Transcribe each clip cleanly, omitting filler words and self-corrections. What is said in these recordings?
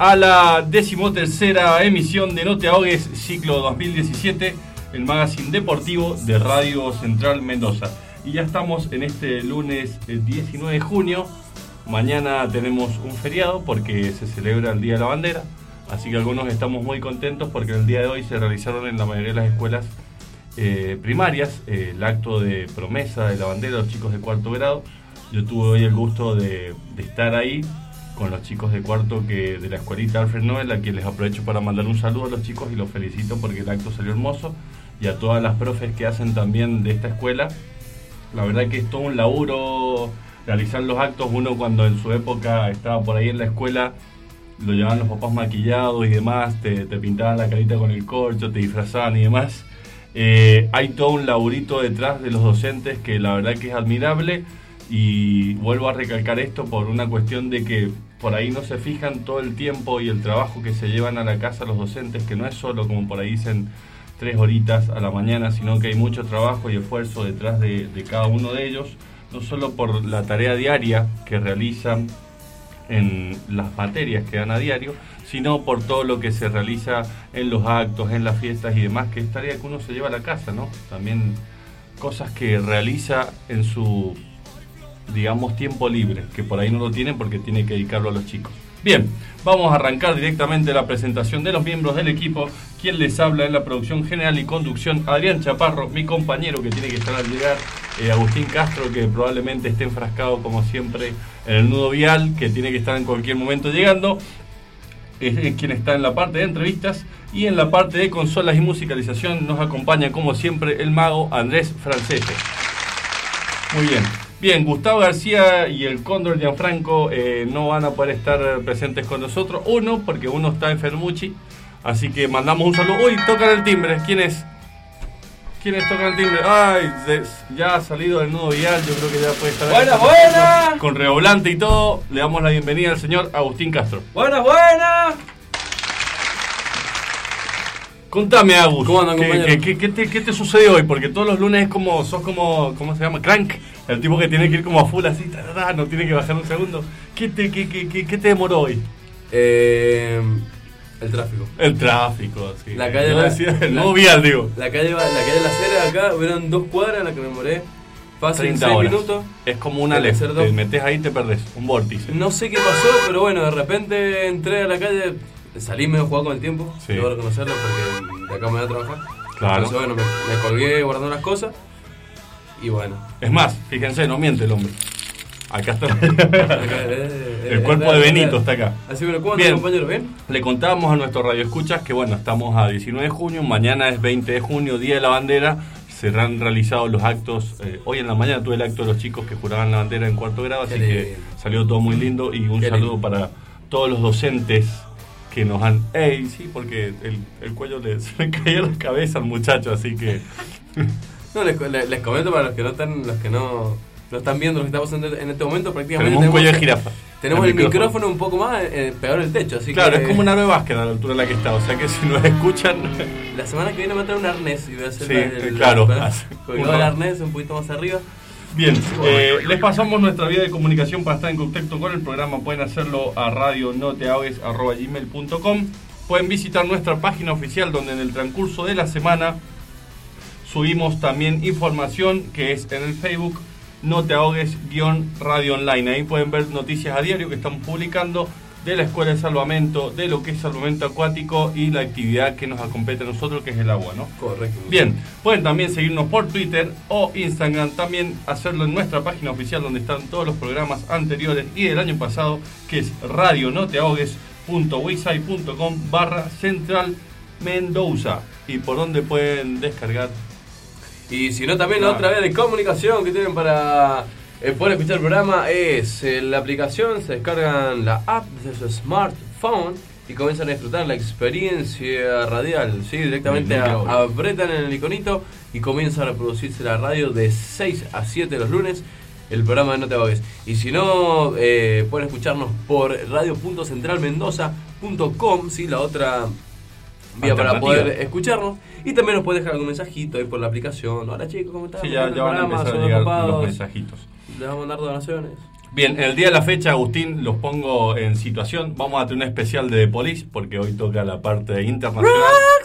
a la 13ª emisión de No Te Ahogues, ciclo 2017, el magazine deportivo de Radio Central Mendoza. Y ya estamos en este lunes 19 de junio. Mañana tenemos un feriado porque se celebra el Día de la Bandera. Así que algunos estamos muy contentos porque el día de hoy se realizaron en la mayoría de las escuelas primarias el acto de promesa de la bandera de los chicos de cuarto grado. Yo tuve hoy el gusto de estar ahí con los chicos de cuarto de la escuelita Alfred Nobel, a quien les aprovecho para mandar un saludo a los chicos y los felicito porque el acto salió hermoso, y a todas las profes que hacen también de esta escuela. La verdad que es todo un laburo realizar los actos. Uno, cuando en su época estaba por ahí en la escuela, lo llevaban los papás maquillados y demás, te pintaban la carita con el corcho, te disfrazaban y demás. Hay todo un laburito detrás de los docentes que la verdad que es admirable, y vuelvo a recalcar esto por una cuestión de que por ahí no se fijan todo el tiempo y el trabajo que se llevan a la casa los docentes, que no es solo, como por ahí dicen, 3 horitas a la mañana, sino que hay mucho trabajo y esfuerzo detrás de cada uno de ellos, no solo por la tarea diaria que realizan en las materias que dan a diario, sino por todo lo que se realiza en los actos, en las fiestas y demás, que es tarea que uno se lleva a la casa, ¿no? También cosas que realiza en su, digamos, tiempo libre, que por ahí no lo tienen porque tiene que dedicarlo a los chicos. Bien, vamos a arrancar directamente la presentación de los miembros del equipo. Quien les habla en la producción general y conducción, Adrián Chaparro, mi compañero que tiene que estar al llegar, Agustín Castro, que probablemente esté enfrascado como siempre en el nudo vial, que tiene que estar en cualquier momento llegando, es quien está en la parte de entrevistas, y en la parte de consolas y musicalización nos acompaña como siempre el mago Andrés Francese. Muy bien. Bien, Gustavo García y el Cóndor Gianfranco no van a poder estar presentes con nosotros. Uno, porque uno está enfermuchi, así que mandamos un saludo. Uy, tocan el timbre. ¿Quiénes tocan el timbre? Ay, ya ha salido del nudo vial, yo creo que ya puede estar. Buenas. Con revolante y todo, le damos la bienvenida al señor Agustín Castro. Buenas. Contame, Agus, ¿cómo andan, compañero? ¿Qué te sucedió hoy? Porque todos los lunes sos como, ¿cómo se llama? Crank, el tipo que tiene que ir como a full así, no tiene que bajar un segundo. ¿Qué te demoró hoy? El tráfico. El tráfico, sí. La calle, el nuevo vial, digo. La calle La Cera de acá, hubieron 2 cuadras en las que me demoré fácil 6 minutos. Es como una ley, te metes ahí y te perdés, un vórtice. No sé qué pasó, pero bueno, de repente entré a la calle, salí medio jugado con el tiempo, sí. Debo reconocerlo porque de acá me voy a trabajar. Claro. Entonces bueno, me colgué guardando las cosas y bueno. Es más, fíjense, no miente el hombre. Acá está. El cuerpo de Benito está acá. Así que, ¿cómo andan, compañeros? ¿Bien? Le contábamos a nuestros radioescuchas que bueno, estamos a 19 de junio, mañana es 20 de junio, Día de la Bandera. Se han realizado los actos. Hoy en la mañana tuve el acto de los chicos que juraban la bandera en cuarto grado, así que salió todo muy lindo. Y un saludo para todos los docentes que nos han... sí, porque el cuello se le caía la cabeza al muchacho, así que... No, les comento para los que no están viendo lo que estamos haciendo en este momento. Prácticamente tenemos un cuello de jirafa. Tenemos el micrófono un poco más pegado al techo, así claro, que... es como un ave básquet a la altura en la que está, o sea que si nos escuchan... La semana que viene me trae un arnés y voy a hacer claro. El arnés un poquito más arriba. Bien, les pasamos nuestra vía de comunicación para estar en contacto con el programa. Pueden hacerlo a radionoteahogues@gmail.com. Pueden visitar nuestra página oficial, donde en el transcurso de la semana subimos también información que es en el Facebook No Te Ahogues-Radio Online. Ahí pueden ver noticias a diario que estamos publicando de la Escuela de Salvamento, de lo que es salvamento acuático y la actividad que nos compete a nosotros, que es el agua, ¿no? Correcto. Bien, pueden también seguirnos por Twitter o Instagram, también hacerlo en nuestra página oficial donde están todos los programas anteriores y del año pasado, que es radionoteahogues.wixsite.com/Central Mendoza, y por donde pueden descargar. Y si no, también la otra vez de comunicación que tienen para poder escuchar el programa es la aplicación. Se descargan la app desde su smartphone y comienzan a disfrutar la experiencia radial, ¿sí? Directamente apretan en el iconito y comienza a reproducirse la radio de 6 a 7 los lunes, el programa de No Te Ahogues. Y si no, pueden escucharnos por radio.centralmendoza.com, ¿sí? La otra vía para poder escucharnos. Y también nos pueden dejar algún mensajito ahí por la aplicación. Hola chicos, ¿cómo están? Sí, ya van a empezar a llegar los mensajitos. Les vamos a mandar donaciones. Bien, el día de la fecha, Agustín, los pongo en situación. Vamos a tener un especial de The Police, porque hoy toca la parte internacional.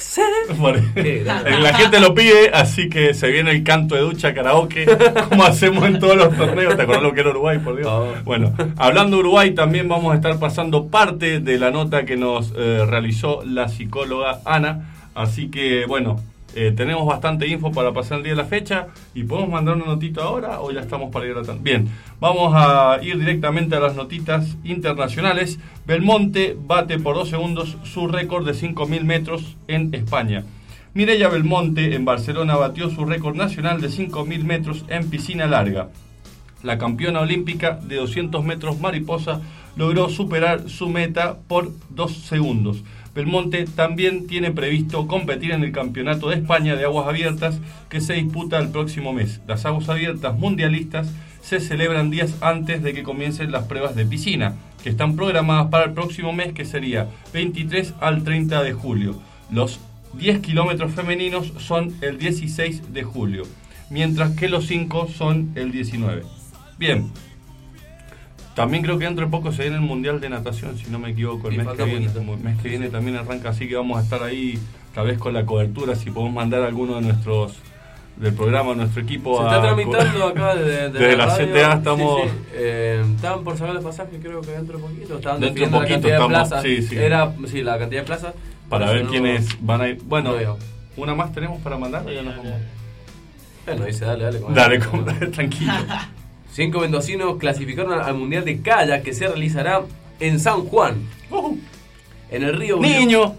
La gente lo pide, así que se viene el canto de ducha karaoke, como hacemos en todos los torneos. ¿Te acordás lo que era Uruguay, por Dios? Oh. Bueno, hablando de Uruguay, también vamos a estar pasando parte de la nota que nos realizó la psicóloga Ana. Así que, bueno, tenemos bastante info para pasar el día de la fecha. ¿Y podemos mandar una notita ahora o ya estamos para ir a la tarde? Bien, vamos a ir directamente a las notitas internacionales. Belmonte bate por 2 segundos su récord de 5.000 metros en España. Mireia Belmonte en Barcelona batió su récord nacional de 5.000 metros en piscina larga. La campeona olímpica de 200 metros mariposa logró superar su meta por 2 segundos. Belmonte también tiene previsto competir en el Campeonato de España de Aguas Abiertas que se disputa el próximo mes. Las Aguas Abiertas mundialistas se celebran días antes de que comiencen las pruebas de piscina, que están programadas para el próximo mes, que sería 23 al 30 de julio. Los 10 kilómetros femeninos son el 16 de julio, mientras que los 5 son el 19. Bien. También creo que dentro de poco se viene el Mundial de Natación, si no me equivoco, el mes que viene también arranca, así que vamos a estar ahí tal vez con la cobertura, si podemos mandar a alguno de nuestros del programa, nuestro equipo. Se está tramitando acá desde la CTA, estamos... Sí. Estaban por sacar el pasaje, creo que dentro de poquito. Estaban dentro de poquito la cantidad estamos, de plazas. Sí. Era, sí, la cantidad de plazas. Para ver quiénes van a ir. Bueno, ¿una más tenemos para mandar o ya nos vamos? Bueno, dice, dale. Dale, tranquilo. 5 mendocinos clasificaron al Mundial de Kayak que se realizará en San Juan. En el río... ¡Niño!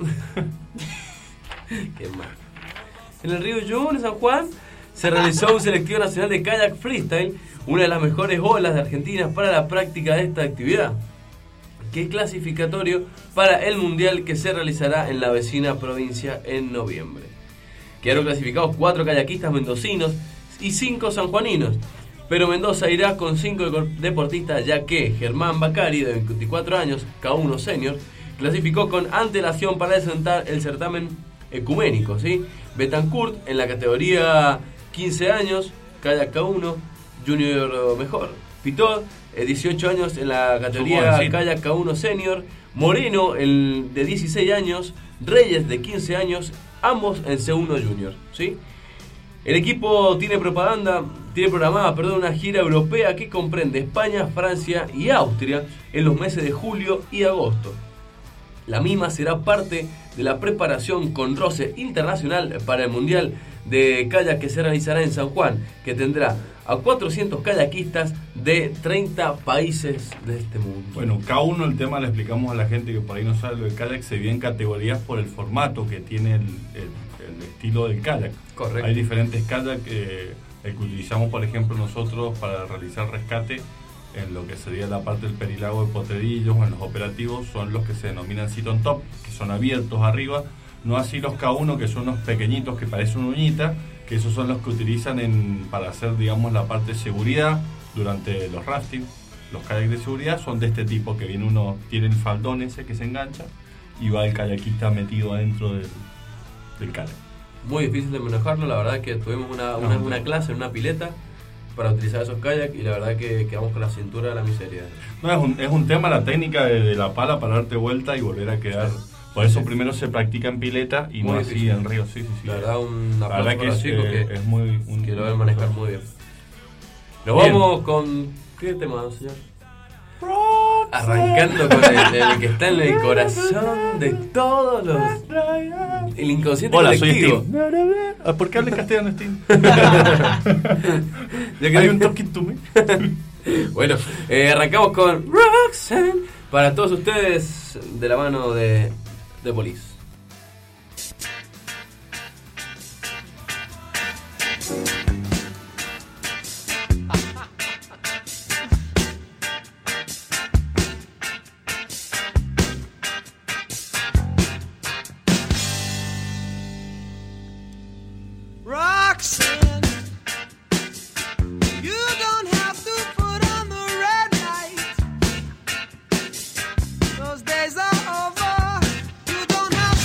Qué mal. En el río Uyún, en San Juan, se realizó un selectivo nacional de kayak freestyle, una de las mejores olas de Argentina para la práctica de esta actividad, que es clasificatorio para el Mundial que se realizará en la vecina provincia en noviembre. Quedaron clasificados 4 kayakistas mendocinos y 5 sanjuaninos, pero Mendoza irá con 5 deportistas, ya que Germán Bacari, de 24 años, K1 senior, clasificó con antelación para el certamen ecuménico, ¿sí? Betancourt en la categoría 15 años, kayak K1, junior mejor. Pitot, 18 años en la categoría kayak K1 senior. Moreno, de 16 años. Reyes, de 15 años, ambos en C1 junior, ¿sí? El equipo tiene programada una gira europea que comprende España, Francia y Austria en los meses de julio y agosto. La misma será parte de la preparación con roce internacional para el Mundial de Kayak que se realizará en San Juan, que tendrá a 400 kayakistas de 30 países de este mundo. Bueno, K1, el tema le explicamos a la gente que por ahí no sabe lo del kayak, se divide en categorías por el formato que tiene el estilo del kayak. Correcto. Hay diferentes kayak, el que utilizamos por ejemplo nosotros para realizar rescate en lo que sería la parte del Perilago de Potrerillos o en los operativos, son los que se denominan sit on top, que son abiertos arriba, no así los K1, que son unos pequeñitos que parecen una uñita, que esos son los que utilizan para hacer, digamos, la parte de seguridad durante los rafting. Los kayaks de seguridad son de este tipo, que tiene el faldón ese que se engancha y va el kayakista metido adentro del kayak. Muy difícil de manejarlo, la verdad que tuvimos una clase en una pileta para utilizar esos kayaks y la verdad que quedamos con la cintura de la miseria. No, es un tema la técnica de la pala para darte vuelta y volver a quedar. Por eso primero se practica en pileta y muy no difícil. Así en río. Sí. La verdad, un aplauso para los chicos que lo deben manejar muy bien. Nos vamos con... ¿Qué tema, señor? Arrancando con el que está en el corazón de todos los... El inconsciente colectivo. Soy Steve. ¿Por qué habla en castellano, Steve? Hay un talking to me. Bueno, arrancamos con Roxanne para todos ustedes de la mano de Police. Those days are over. You don't have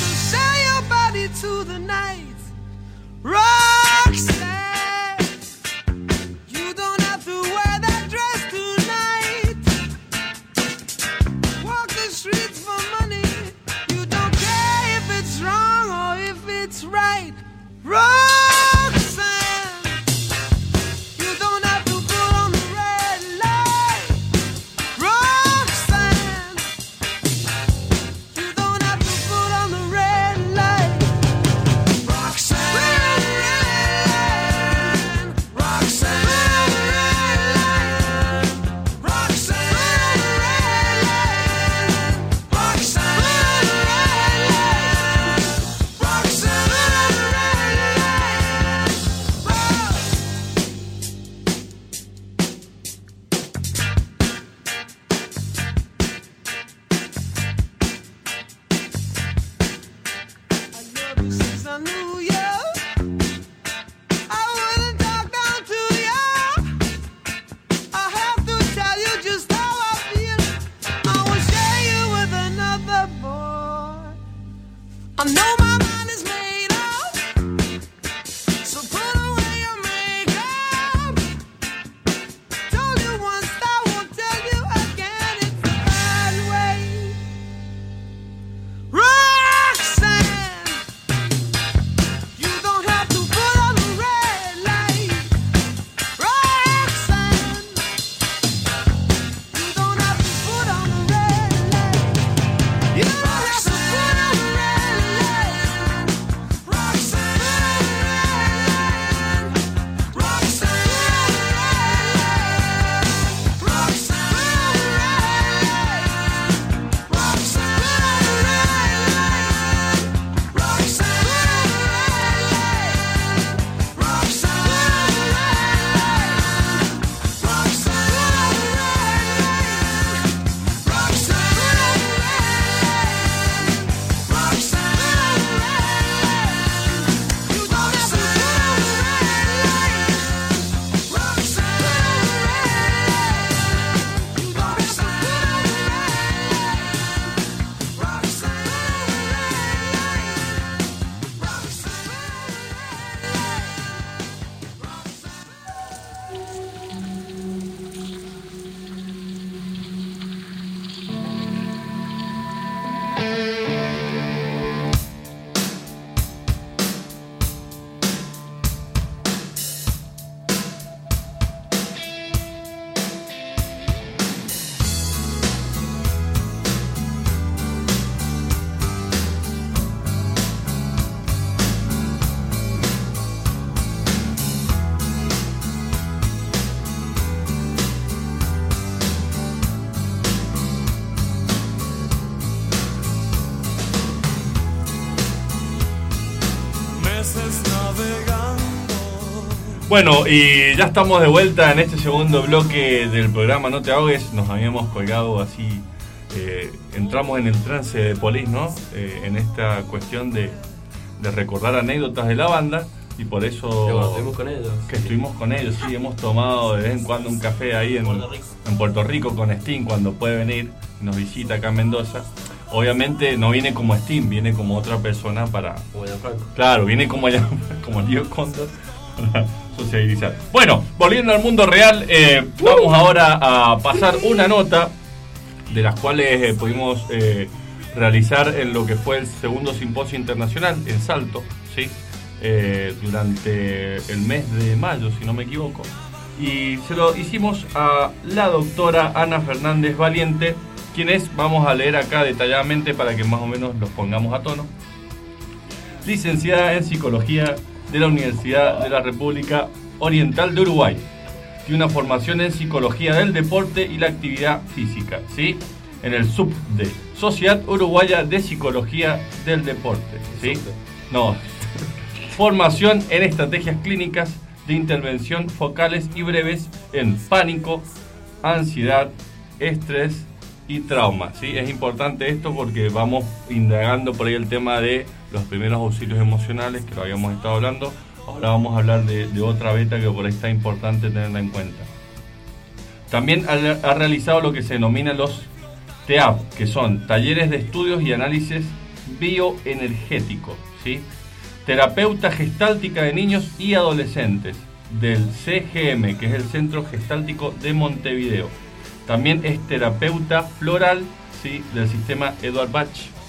Bueno, y ya estamos de vuelta en este segundo bloque del programa No Te Ahogues. Nos habíamos colgado así, entramos en el trance de Police, ¿no? En esta cuestión de recordar anécdotas de la banda. Y por eso estuvimos con ellos. Que estuvimos con ellos, sí, hemos tomado de vez en cuando un café ahí en Puerto Rico con Steam cuando puede venir, nos visita acá en Mendoza. Obviamente no viene como Steam, viene como otra persona para... Claro, viene como Leo Condor para socializar. Bueno, volviendo al mundo real, vamos ahora a pasar una nota de las cuales pudimos realizar en lo que fue el segundo simposio internacional en Salto, ¿sí? Durante el mes de mayo, si no me equivoco, y se lo hicimos a la doctora Ana Fernández Valiente, quien es, vamos a leer acá detalladamente para que más o menos los pongamos a tono. Licenciada en Psicología de la Universidad de la República Oriental de Uruguay. Tiene una formación en Psicología del Deporte y la Actividad Física, ¿sí? En el SUPDE, Sociedad Uruguaya de Psicología del Deporte, ¿sí? No. Formación en estrategias clínicas de intervención focales y breves en pánico, ansiedad, estrés y trauma, ¿sí? Es importante esto porque vamos indagando por ahí el tema de los primeros auxilios emocionales, que lo habíamos estado hablando. Ahora vamos a hablar de otra beta que por ahí está importante tenerla en cuenta. También ha realizado lo que se denomina los TEAP, que son talleres de estudios y análisis bioenergético, ¿sí? Terapeuta gestáltica de niños y adolescentes del CGM, que es el Centro Gestáltico de Montevideo. También es terapeuta floral, ¿sí? Del sistema Edward Bach,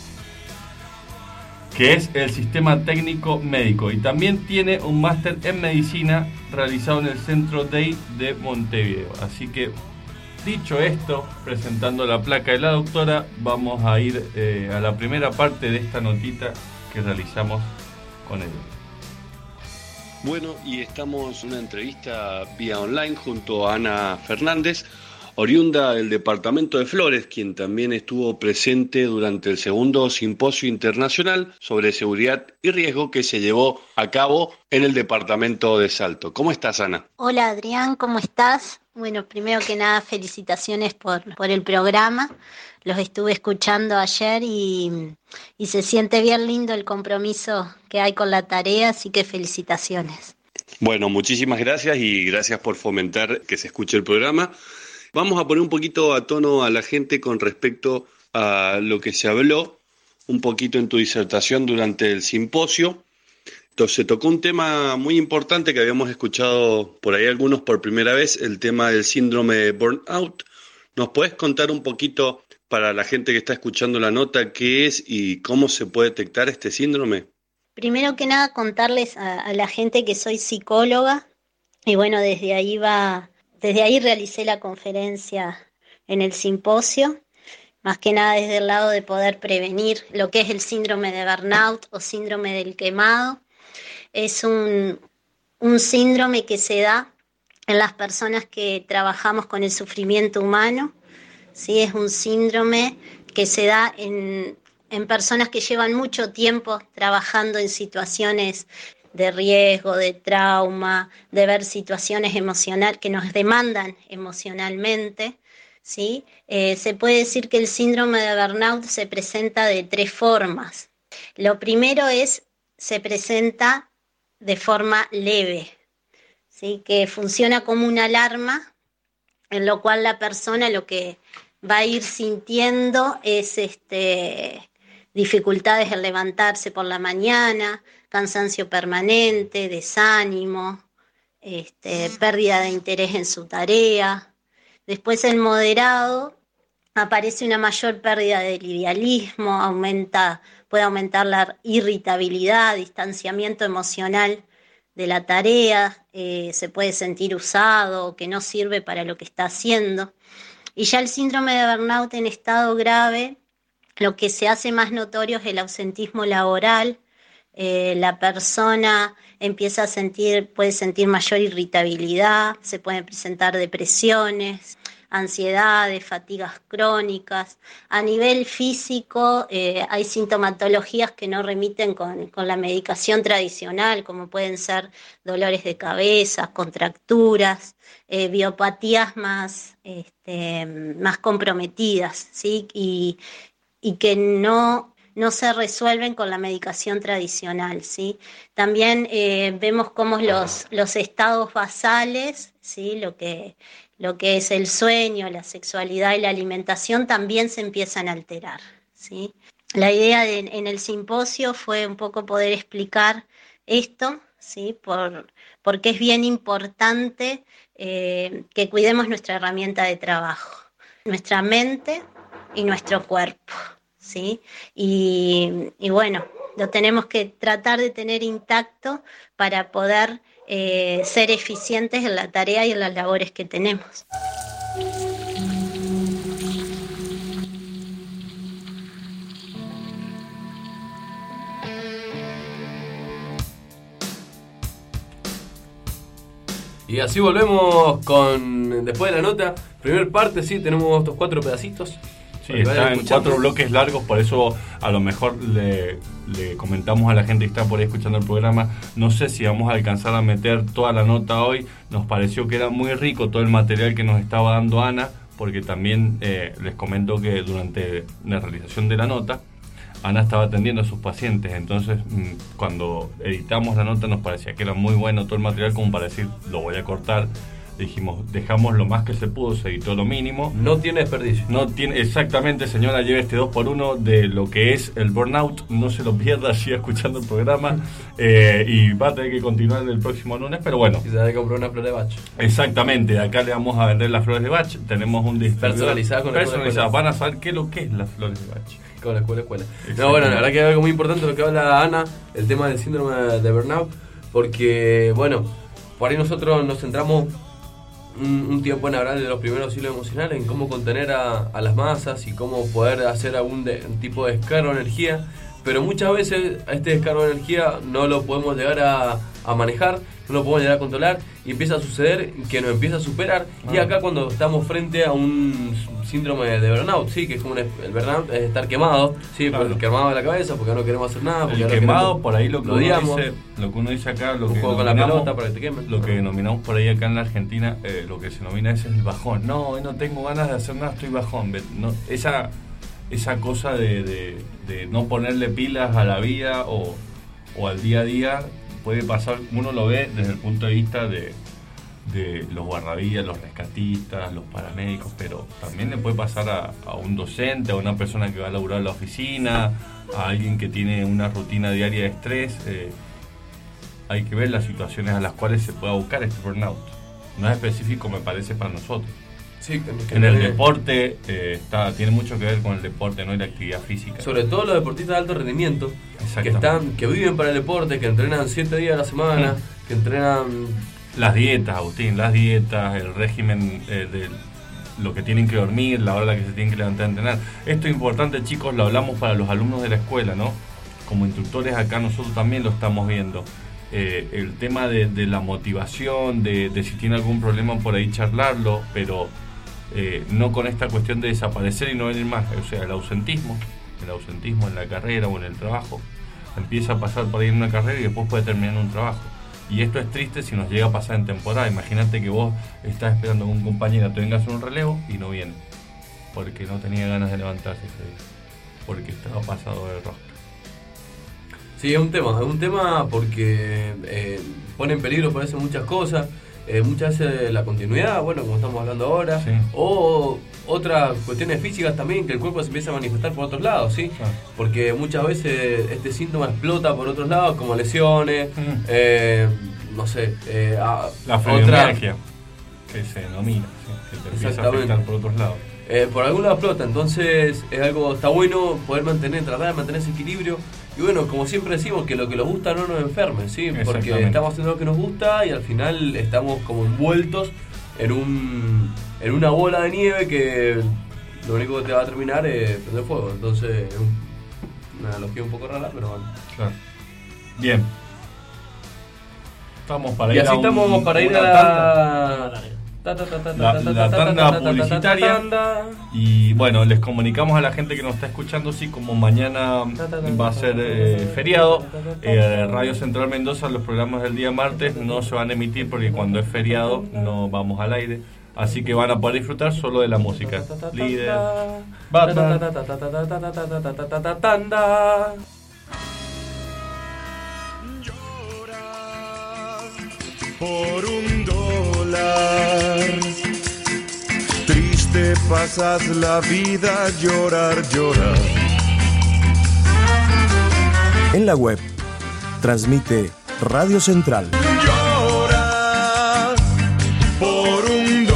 que es el sistema técnico médico. Y también tiene un máster en medicina realizado en el Centro DEI de Montevideo. Así que, dicho esto, presentando la placa de la doctora, vamos a ir a la primera parte de esta notita que realizamos con él. Bueno, y estamos en una entrevista vía online junto a Ana Fernández, oriunda del departamento de Flores, quien también estuvo presente durante el segundo simposio internacional sobre seguridad y riesgo que se llevó a cabo en el departamento de Salto. ¿Cómo estás, Ana? Hola, Adrián, ¿cómo estás? Bueno, primero que nada, felicitaciones por el programa. Los estuve escuchando ayer y se siente bien lindo el compromiso que hay con la tarea, así que felicitaciones. Bueno, muchísimas gracias y gracias por fomentar que se escuche el programa. Vamos a poner un poquito a tono a la gente con respecto a lo que se habló un poquito en tu disertación durante el simposio. Entonces, se tocó un tema muy importante que habíamos escuchado por ahí algunos por primera vez, el tema del síndrome de burnout. ¿Nos puedes contar un poquito para la gente que está escuchando la nota qué es y cómo se puede detectar este síndrome? Primero que nada, contarles a la gente que soy psicóloga y bueno, desde ahí realicé la conferencia en el simposio, más que nada desde el lado de poder prevenir lo que es el síndrome de burnout o síndrome del quemado. Es un síndrome que se da en las personas que trabajamos con el sufrimiento humano, ¿sí? Es un síndrome que se da en personas que llevan mucho tiempo trabajando en situaciones de riesgo, de trauma, de ver situaciones emocionales que nos demandan emocionalmente, ¿sí? Se puede decir que el síndrome de burnout se presenta de 3 formas. Lo primero se presenta de forma leve, ¿sí? Que funciona como una alarma, en lo cual la persona lo que va a ir sintiendo es dificultades en levantarse por la mañana, cansancio permanente, desánimo, pérdida de interés en su tarea. Después en moderado aparece una mayor pérdida de idealismo, puede aumentar la irritabilidad, distanciamiento emocional de la tarea, se puede sentir usado, que no sirve para lo que está haciendo. Y ya el síndrome de burnout en estado grave, lo que se hace más notorio es el ausentismo laboral. La persona empieza puede sentir mayor irritabilidad, se pueden presentar depresiones, ansiedades, fatigas crónicas. A nivel físico hay sintomatologías que no remiten con la medicación tradicional, como pueden ser dolores de cabeza, contracturas, biopatías más comprometidas, ¿sí? Y que no se resuelven con la medicación tradicional, ¿sí? También vemos cómo los estados basales, ¿sí? Lo que es el sueño, la sexualidad y la alimentación también se empiezan a alterar, ¿sí? La idea en el simposio fue un poco poder explicar esto, ¿sí? Porque es bien importante que cuidemos nuestra herramienta de trabajo, nuestra mente y nuestro cuerpo, ¿sí? Y bueno, lo tenemos que tratar de tener intacto para poder ser eficientes en la tarea y en las labores que tenemos. Y así volvemos con después de la nota. Primer parte, sí, tenemos estos 4 pedacitos. Sí, está en 4 bloques largos, por eso a lo mejor le comentamos a la gente que está por ahí escuchando el programa. No sé si vamos a alcanzar a meter toda la nota hoy. Nos pareció que era muy rico todo el material que nos estaba dando Ana, porque también les comento que durante la realización de la nota, Ana estaba atendiendo a sus pacientes. Entonces, cuando editamos la nota nos parecía que era muy bueno todo el material como para decir, lo voy a cortar. Dijimos, dejamos lo más que se pudo, se editó lo mínimo. No tiene desperdicio. No tiene, exactamente, señora, lleve este 2x1 de lo que es el burnout. No se lo pierda, siga escuchando el programa. Y va a tener que continuar el próximo lunes, pero bueno. Y se debe comprar una flor de Bach. Exactamente, acá le vamos a vender las flores de Bach. Tenemos un distribuidor personalizado. Van a saber qué es lo que es las flores de Bach. Con la escuela. No, bueno, la verdad que hay algo muy importante lo que habla Ana, el tema del síndrome de burnout. Porque, bueno, por ahí nosotros nos centramos un tiempo en hablar de los primeros hilos emocionales, en cómo contener a las masas y cómo poder hacer algún tipo de descargo de energía, pero muchas veces a este descargo de energía no lo podemos llegar a manejar, no lo podemos llegar a controlar y empieza a suceder que nos empieza a superar. Y acá cuando estamos frente a un síndrome de burnout, sí, que es como el burnout es estar quemado, sí, claro. Quemado de la cabeza porque no queremos hacer nada, porque el no quemado queremos, por ahí lo que uno dice acá, lo que con la pelota para que te quemen. Lo que denominamos por ahí acá en la Argentina, lo que se denomina es el bajón. No, hoy no tengo ganas de hacer nada, estoy bajón. No, esa cosa de no ponerle pilas a la vida o al día a día puede pasar. Uno lo ve desde el punto de vista de los guardavidas, los rescatistas, los paramédicos, pero también le puede pasar a un docente, a una persona que va a laburar en la oficina, a alguien que tiene una rutina diaria de estrés. Hay que ver las situaciones a las cuales se pueda buscar este burnout. No es específico, me parece, para nosotros. Sí, en el deporte tiene mucho que ver con el deporte, ¿no? Y la actividad física. Sobre todo los deportistas de alto rendimiento, que viven para el deporte, que entrenan 7 días a la semana, que entrenan... Las dietas, Agustín, el régimen de lo que tienen que dormir, la hora a la que se tienen que levantar a entrenar. Esto es importante, chicos, lo hablamos para los alumnos de la escuela, ¿no? Como instructores acá nosotros también lo estamos viendo. El tema de la motivación, de si tiene algún problema por ahí charlarlo, pero no con esta cuestión de desaparecer y no venir más. O sea, el ausentismo en la carrera o en el trabajo empieza a pasar por ahí en una carrera y después puede terminar en un trabajo. Y esto es triste si nos llega a pasar en temporada. Imagínate que vos estás esperando que un compañero te venga a hacer un relevo y no viene porque no tenía ganas de levantarse ese día, porque estaba pasado de rosca. Sí, es un tema porque pone en peligro, parece, muchas cosas. Muchas veces la continuidad, bueno, como estamos hablando ahora, sí. O otras cuestiones físicas también, que el cuerpo se empieza a manifestar por otros lados, ¿sí? Ah. Porque muchas veces este síntoma explota por otros lados, como lesiones, no sé, la fibromialgia, que se denomina, ¿sí? Que te empieza a afectar por otros lados. Por algún lado explota, entonces es algo, está bueno poder tratar de mantener ese equilibrio. Y bueno, como siempre decimos, que lo que nos gusta no nos enferme, ¿sí? Porque estamos haciendo lo que nos gusta y al final estamos como envueltos en una bola de nieve que lo único que te va a terminar es prender fuego. Entonces es una analogía un poco rara, pero bueno. Claro. Bien. Estamos para ir a la... la tanda publicitaria. Y bueno, les comunicamos a la gente que nos está escuchando, sí, como mañana va a ser feriado, Radio Central Mendoza, los programas del día martes no se van a emitir porque cuando es feriado no vamos al aire. Así que van a poder disfrutar solo de la música. Líder, Batman. Por $1 triste pasas la vida, llorar. En la web transmite Radio Central. Lloras por $1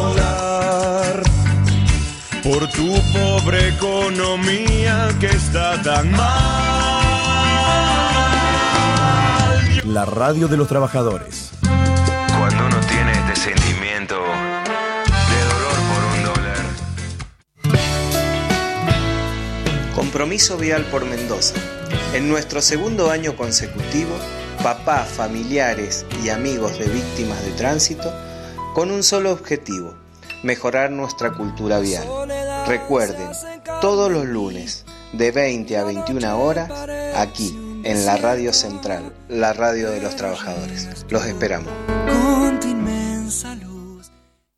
por tu pobre economía que está tan mal. La radio de los trabajadores. Cuando uno tiene este sentimiento de dolor por $1. Compromiso Vial por Mendoza. En nuestro segundo año consecutivo, papás, familiares y amigos de víctimas de tránsito, con un solo objetivo: mejorar nuestra cultura vial. Recuerden, todos los lunes, de 20 a 21 horas, aquí, en la Radio Central, la radio de los trabajadores. Los esperamos. Con tu inmensa luz.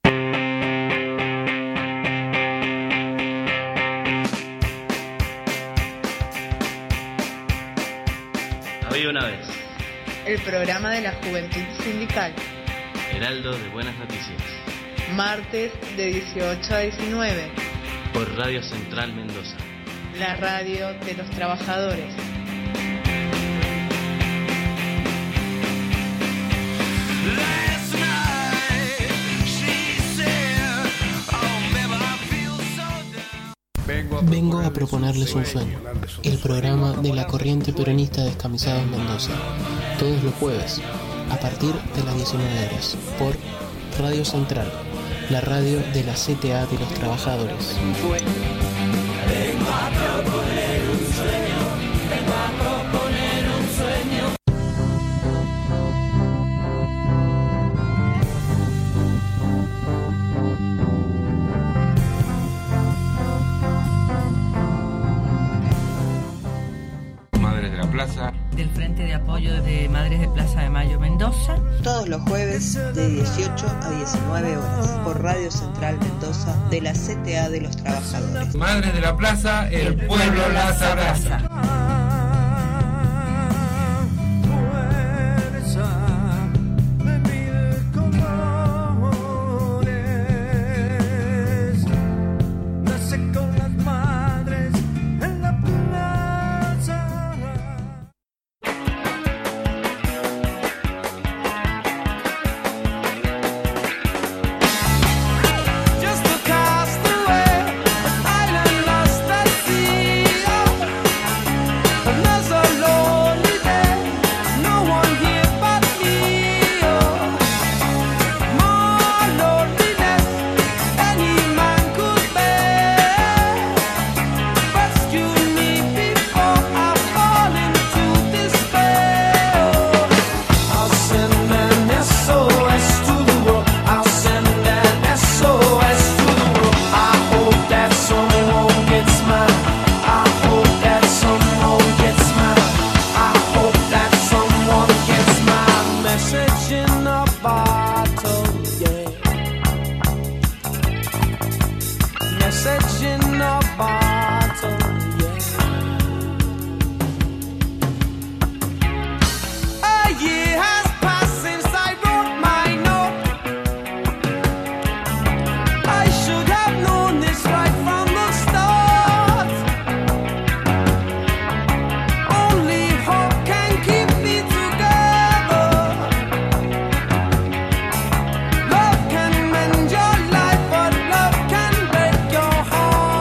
Había una vez. El programa de la Juventud Sindical. Heraldo de Buenas Noticias. Martes de 18 a 19. Por Radio Central Mendoza. La radio de los trabajadores. Vengo a proponerles un sueño, el programa de la Corriente Peronista Descamisados Mendoza, todos los jueves, a partir de las 19 horas, por Radio Central, la radio de la CTA de los trabajadores. Vengo a proponer un sueño, vengo a proponer un sueño. Plaza. Del Frente de Apoyo de Madres de Plaza de Mayo Mendoza. Todos los jueves de 18 a 19 horas por Radio Central Mendoza de la CTA de los Trabajadores. Madres de la Plaza, el pueblo las abraza. Love can mend your life, but love can break your heart.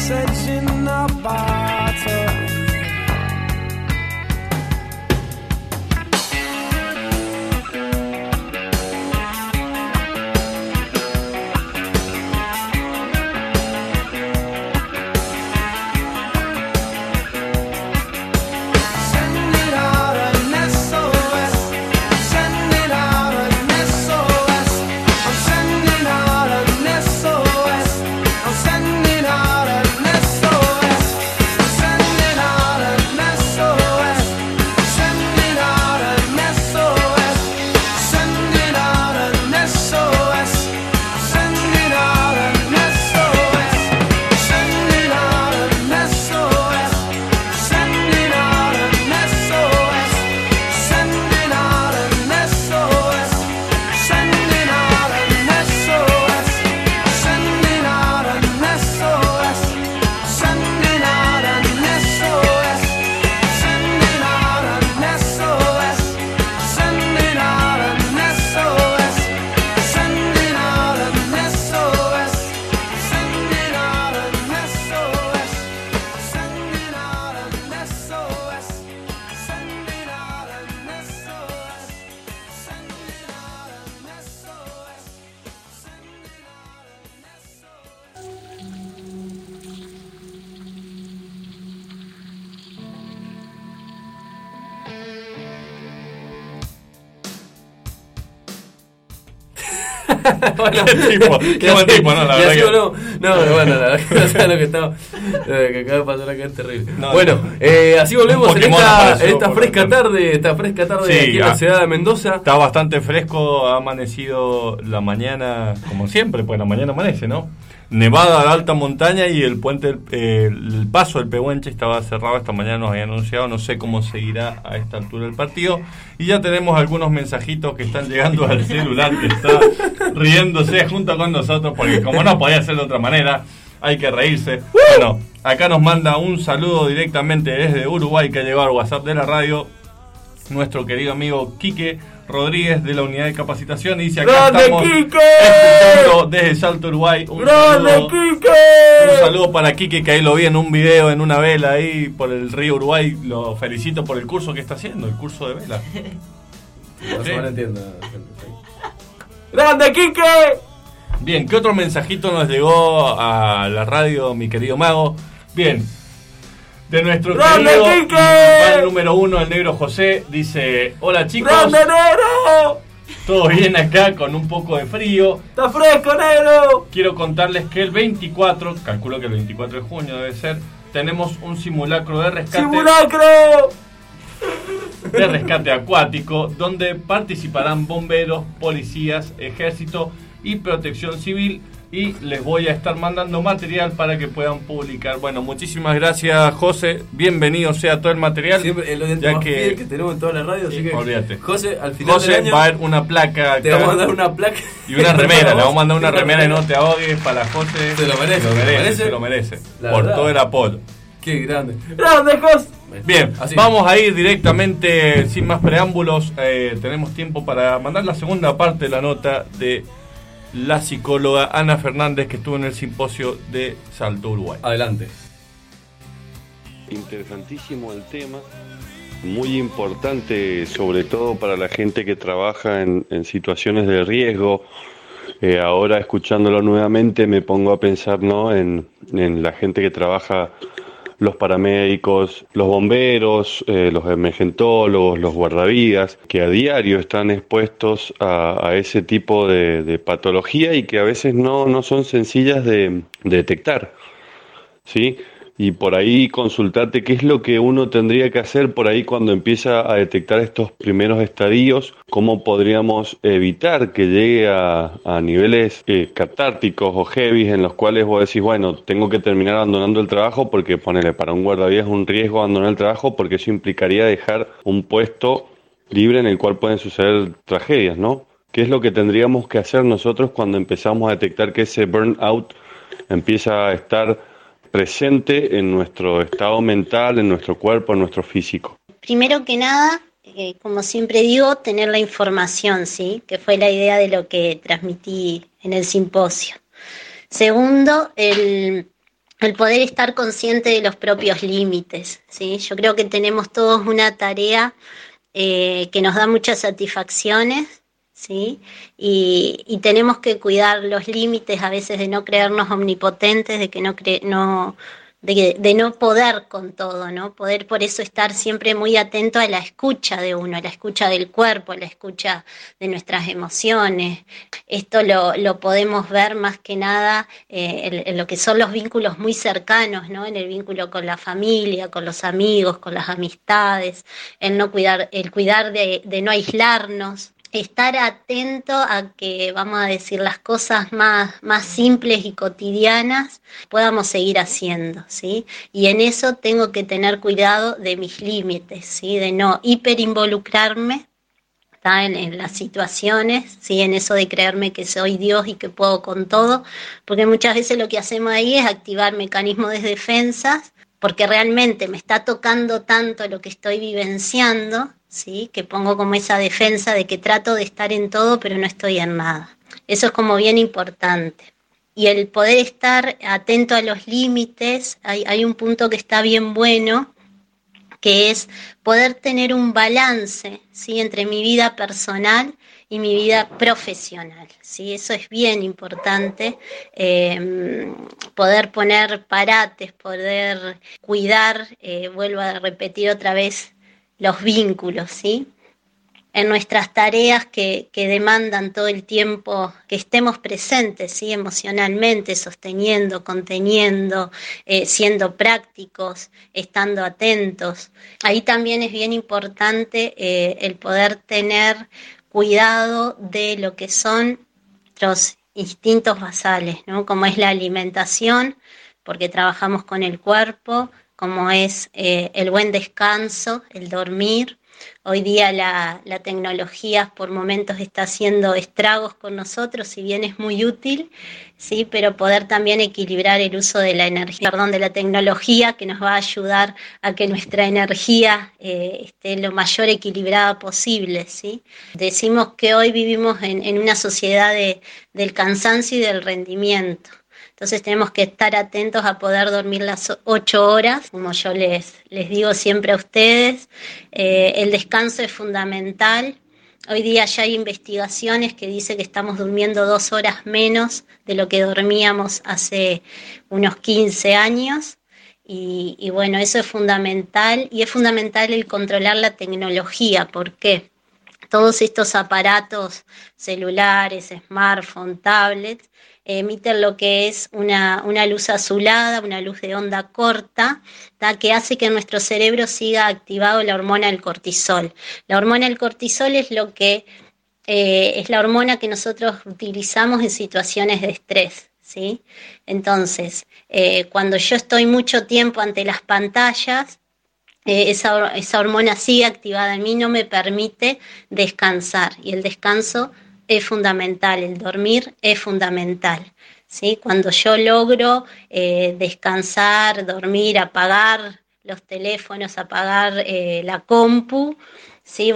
message in a bottle. Bueno, qué buen tipo, ¿no? La verdad que... no, bueno, la verdad que no sabes lo que estaba, que acaba de pasar acá es terrible. No, bueno, así volvemos en esta fresca tarde, sí, aquí en la ciudad de Mendoza. Está bastante fresco, ha amanecido la mañana, como siempre, pues la mañana amanece, ¿no? Nevada a la alta montaña y el puente, el paso del Pehuenche estaba cerrado esta mañana, nos había anunciado, no sé cómo seguirá a esta altura el partido. Y ya tenemos algunos mensajitos que están llegando al celular, que está riéndose junto con nosotros, porque como no podía ser de otra manera, hay que reírse. Bueno, acá nos manda un saludo directamente desde Uruguay, que ha llegado al WhatsApp de la radio, nuestro querido amigo Quique Rodríguez de la unidad de capacitación, y dice: acá estamos escuchando desde Salto, Uruguay. Un saludo para Quique, que ahí lo vi en un video en una vela ahí por el río Uruguay. Lo felicito por el curso que está haciendo, el curso de vela. No entiendo. ¡Grande, Quique! Bien, ¿qué otro mensajito nos llegó a la radio, mi querido mago? Bien, de nuestro querido fan número 1, el negro José, dice: hola chicos. ¡Grande, negro! Todo bien acá, con un poco de frío. ¡Está fresco, negro! Quiero contarles que el 24, calculo que el 24 de junio debe ser, tenemos un simulacro de rescate. ¡Simulacro! De rescate acuático, donde participarán bomberos, policías, ejército y protección civil. Y les voy a estar mandando material para que puedan publicar. Bueno, muchísimas gracias, José. Bienvenido sea todo el material. Siempre el oyente más fiel que tenemos en toda la radio. Así que, olvídate. José, al final del año va a haber una placa. Te vamos a mandar una placa. Y una remera. Le vamos a mandar una remera y no te ahogues para José. Se lo merece. Se lo merece. Por verdad. Todo el apoyo. Qué grande. ¡Grande, José! Bien, así vamos a ir directamente, sin más preámbulos. Tenemos tiempo para mandar la segunda parte de la nota de la psicóloga Ana Fernández, que estuvo en el simposio de Salto, Uruguay. Adelante. Interesantísimo el tema, muy importante, sobre todo para la gente que trabaja en situaciones de riesgo. Ahora, escuchándolo nuevamente, me pongo a pensar, ¿no?, en la gente que trabaja, los paramédicos, los bomberos, los emergentólogos, los guardavidas, que a diario están expuestos a ese tipo de patología y que a veces no son sencillas de detectar, ¿sí? Y por ahí consultarte qué es lo que uno tendría que hacer por ahí cuando empieza a detectar estos primeros estadios, cómo podríamos evitar que llegue a niveles catárticos o heavy en los cuales vos decís, bueno, tengo que terminar abandonando el trabajo porque, ponele, para un guardavidas es un riesgo abandonar el trabajo porque eso implicaría dejar un puesto libre en el cual pueden suceder tragedias, ¿no? ¿Qué es lo que tendríamos que hacer nosotros cuando empezamos a detectar que ese burnout empieza a estar presente en nuestro estado mental, en nuestro cuerpo, en nuestro físico? Primero que nada, como siempre digo, tener la información, ¿sí? Que fue la idea de lo que transmití en el simposio. Segundo, el el poder estar consciente de los propios límites, ¿sí? Yo creo que tenemos todos una tarea que nos da muchas satisfacciones, ¿sí? Y tenemos que cuidar los límites a veces de no creernos omnipotentes, de que de no poder con todo, ¿no? Poder por eso estar siempre muy atento a la escucha de uno, a la escucha del cuerpo, a la escucha de nuestras emociones. Esto lo podemos ver más que nada en lo que son los vínculos muy cercanos, ¿no? En el vínculo con la familia, con los amigos, con las amistades, el cuidar de no aislarnos. Estar atento a que, vamos a decir, las cosas más simples y cotidianas podamos seguir haciendo, ¿sí? Y en eso tengo que tener cuidado de mis límites, ¿sí? De no hiperinvolucrarme, ¿tá? En las situaciones, ¿sí? En eso de creerme que soy Dios y que puedo con todo, porque muchas veces lo que hacemos ahí es activar mecanismos de defensa, porque realmente me está tocando tanto lo que estoy vivenciando, ¿sí? Que pongo como esa defensa de que trato de estar en todo, pero no estoy en nada. Eso es como bien importante. Y el poder estar atento a los límites, hay un punto que está bien bueno, que es poder tener un balance, ¿sí? Entre mi vida personal y mi vida profesional, ¿sí? Eso es bien importante, poder poner parates, poder cuidar, vuelvo a repetir otra vez, los vínculos, ¿sí? En nuestras tareas que demandan todo el tiempo que estemos presentes, ¿sí? Emocionalmente, sosteniendo, conteniendo, siendo prácticos, estando atentos. Ahí también es bien importante el poder tener cuidado de lo que son nuestros instintos basales, ¿no? Como es la alimentación, porque trabajamos con el cuerpo, como es el buen descanso, el dormir. Hoy día la tecnología por momentos está haciendo estragos con nosotros, si bien es muy útil, ¿sí? Pero poder también equilibrar el uso de la energía, de la tecnología, que nos va a ayudar a que nuestra energía esté lo mayor equilibrada posible, ¿sí? Decimos que hoy vivimos en una sociedad del cansancio y del rendimiento. Entonces tenemos que estar atentos a poder dormir las 8 horas, como yo les digo siempre a ustedes. El descanso es fundamental. Hoy día ya hay investigaciones que dicen que estamos durmiendo 2 horas menos de lo que dormíamos hace unos 15 años. Y bueno, eso es fundamental. Y es fundamental el controlar la tecnología. ¿Por qué? Todos estos aparatos celulares, smartphones, tablets, emiten lo que es una luz azulada, una luz de onda corta, ¿tá? Que hace que en nuestro cerebro siga activado la hormona del cortisol. La hormona del cortisol es es la hormona que nosotros utilizamos en situaciones de estrés, ¿sí? Entonces, cuando yo estoy mucho tiempo ante las pantallas, esa hormona sigue activada en mí, no me permite descansar, y el descanso es fundamental, el dormir es fundamental, ¿sí? Cuando yo logro descansar, dormir, apagar los teléfonos, apagar la compu, ¿sí?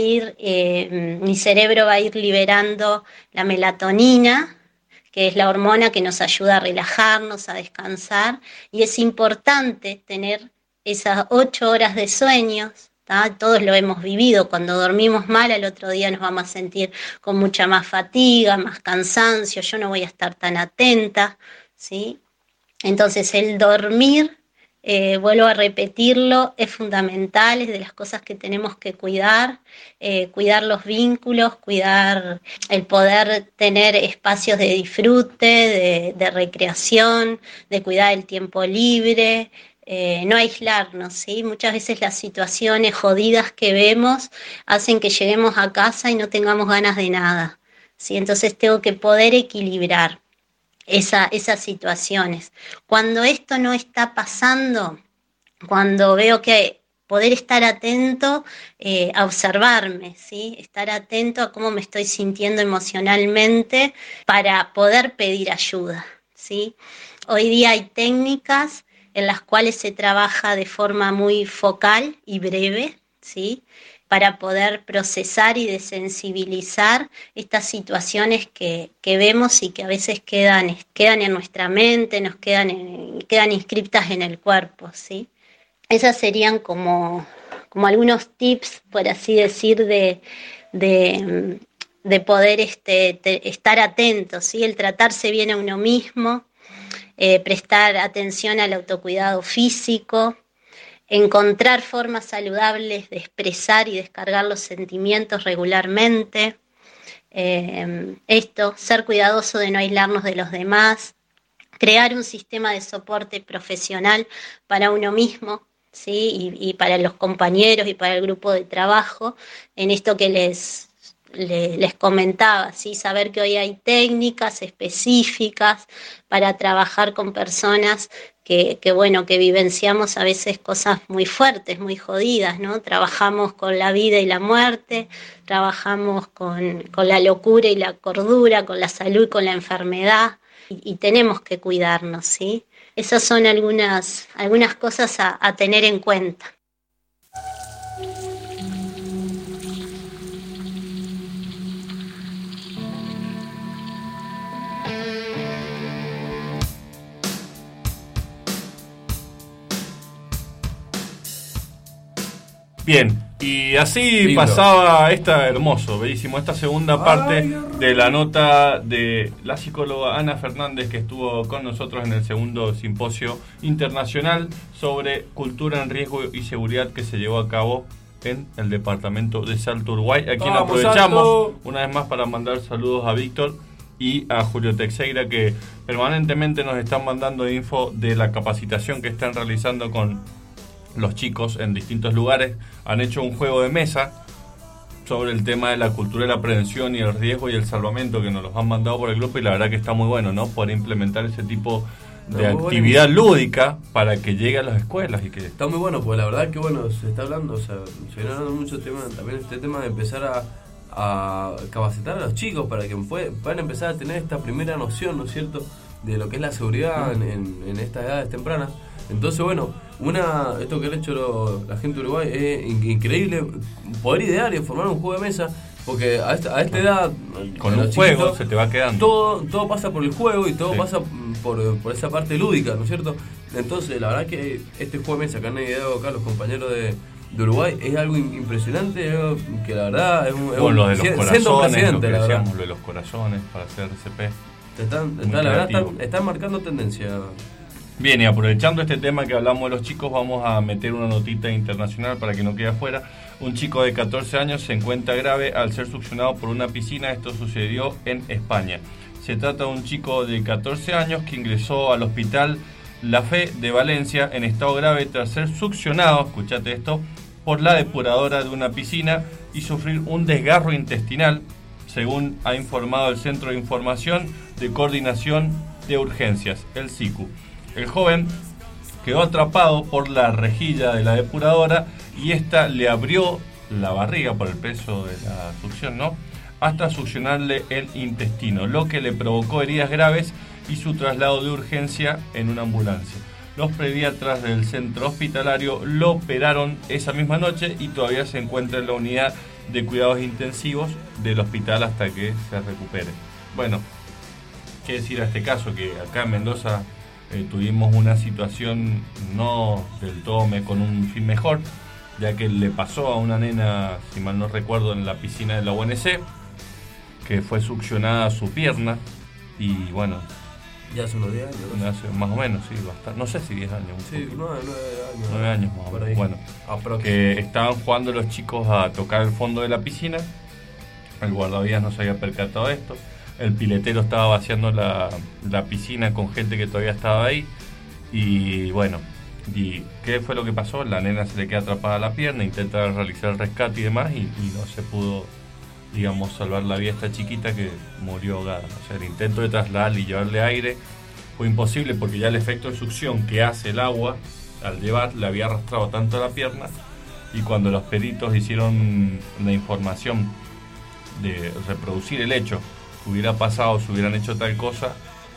Mi cerebro va a ir liberando la melatonina, que es la hormona que nos ayuda a relajarnos, a descansar, y es importante tener esas 8 horas de sueños. Todos lo hemos vivido, cuando dormimos mal al otro día nos vamos a sentir con mucha más fatiga, más cansancio, yo no voy a estar tan atenta, ¿sí? Entonces el dormir, vuelvo a repetirlo, es fundamental, es de las cosas que tenemos que cuidar los vínculos, cuidar el poder tener espacios de disfrute, de recreación, de cuidar el tiempo libre, no aislarnos, ¿sí? Muchas veces las situaciones jodidas que vemos hacen que lleguemos a casa y no tengamos ganas de nada, ¿sí? Entonces tengo que poder equilibrar esas situaciones. Cuando esto no está pasando, cuando veo que poder estar atento a observarme, ¿sí? Estar atento a cómo me estoy sintiendo emocionalmente para poder pedir ayuda, ¿sí? Hoy día hay técnicas en las cuales se trabaja de forma muy focal y breve, ¿sí? Para poder procesar y desensibilizar estas situaciones que vemos y que a veces quedan en nuestra mente, nos quedan quedan inscriptas en el cuerpo, ¿sí? Esas serían como algunos tips, por así decir, de poder estar atentos, ¿sí? El tratarse bien a uno mismo, prestar atención al autocuidado físico, encontrar formas saludables de expresar y descargar los sentimientos regularmente, ser cuidadoso de no aislarnos de los demás, crear un sistema de soporte profesional para uno mismo, ¿sí? y para los compañeros y para el grupo de trabajo, en esto que les comentaba, ¿sí? Saber que hoy hay técnicas específicas para trabajar con personas que vivenciamos a veces cosas muy fuertes, muy jodidas, ¿no? Trabajamos con la vida y la muerte, trabajamos con la locura y la cordura, con la salud y con la enfermedad, y tenemos que cuidarnos, ¿sí? Esas son algunas cosas a tener en cuenta. Bien, y así Lindo. pasaba bellísimo, esta segunda parte de la nota de la psicóloga Ana Fernández, que estuvo con nosotros en el segundo simposio internacional sobre cultura en riesgo y seguridad que se llevó a cabo en el departamento de Salto, Uruguay, a quien aprovechamos Salto. una vez más para mandar saludos a Víctor y a Julio Teixeira, que permanentemente nos están mandando info de la capacitación que están realizando con los chicos en distintos lugares. Han hecho un juego de mesa sobre el tema de la cultura de la prevención y el riesgo y el salvamento, que nos los han mandado por el grupo, y la verdad que está muy bueno, ¿no? Poder implementar ese tipo de actividad lúdica para que llegue a las escuelas. Y que está muy bueno, pues la verdad que se está hablando, se viene hablando mucho tema, también este tema de empezar a capacitar a los chicos para que puedan empezar a tener esta primera noción, ¿no es cierto?, de lo que es la seguridad en estas edades tempranas. Entonces, esto que han hecho la gente de Uruguay es increíble, poder idear y formar un juego de mesa, porque a esta edad, con un juego se te va quedando. Todo pasa por el juego y todo pasa por esa parte lúdica, ¿no es cierto? Entonces, la verdad que este juego de mesa que han ideado acá los compañeros de Uruguay es algo impresionante, es algo que la verdad es un lo de los corazones, lo que la decíamos, lo de los corazones para hacer CP. La verdad están marcando tendencia. Bien, y aprovechando este tema que hablamos de los chicos, vamos a meter una notita internacional para que no quede afuera. Un chico de 14 años se encuentra grave al ser succionado por una piscina. Esto sucedió en España. Se trata de un chico de 14 años que ingresó al hospital La Fe de Valencia en estado grave tras ser succionado, escuchate esto, por la depuradora de una piscina y sufrir un desgarro intestinal, según ha informado el Centro de Información de Coordinación de Urgencias, el SICU. El joven quedó atrapado por la rejilla de la depuradora y esta le abrió la barriga por el peso de la succión, ¿no?, hasta succionarle el intestino, lo que le provocó heridas graves y su traslado de urgencia en una ambulancia. Los pediatras del centro hospitalario lo operaron esa misma noche y todavía se encuentra en la unidad de cuidados intensivos del hospital hasta que se recupere. Bueno, qué decir a este caso, que acá en Mendoza tuvimos una situación no del todo con un fin mejor, ya que le pasó a una nena, si mal no recuerdo, en la piscina de la UNC, que fue succionada a su pierna y bueno... Ya hace unos 10 años. Hace más o menos, sí, bastante. No sé si 10 años. Sí, 9 años. 9 años más o menos. Bueno, que estaban jugando los chicos a tocar el fondo de la piscina. El guardavidas no se había percatado de esto. El piletero estaba vaciando la piscina con gente que todavía estaba ahí. Y bueno, ¿y qué fue lo que pasó? La nena se le queda atrapada a la pierna, intenta realizar el rescate y demás, y no se pudo, digamos, salvar la vida a esta chiquita, que murió ahogada. O sea, el intento de trasladarle y llevarle aire fue imposible, porque ya el efecto de succión que hace el agua al llevar le había arrastrado tanto la pierna, y cuando los peritos hicieron la información de reproducir el hecho, que hubiera pasado, si hubieran hecho tal cosa,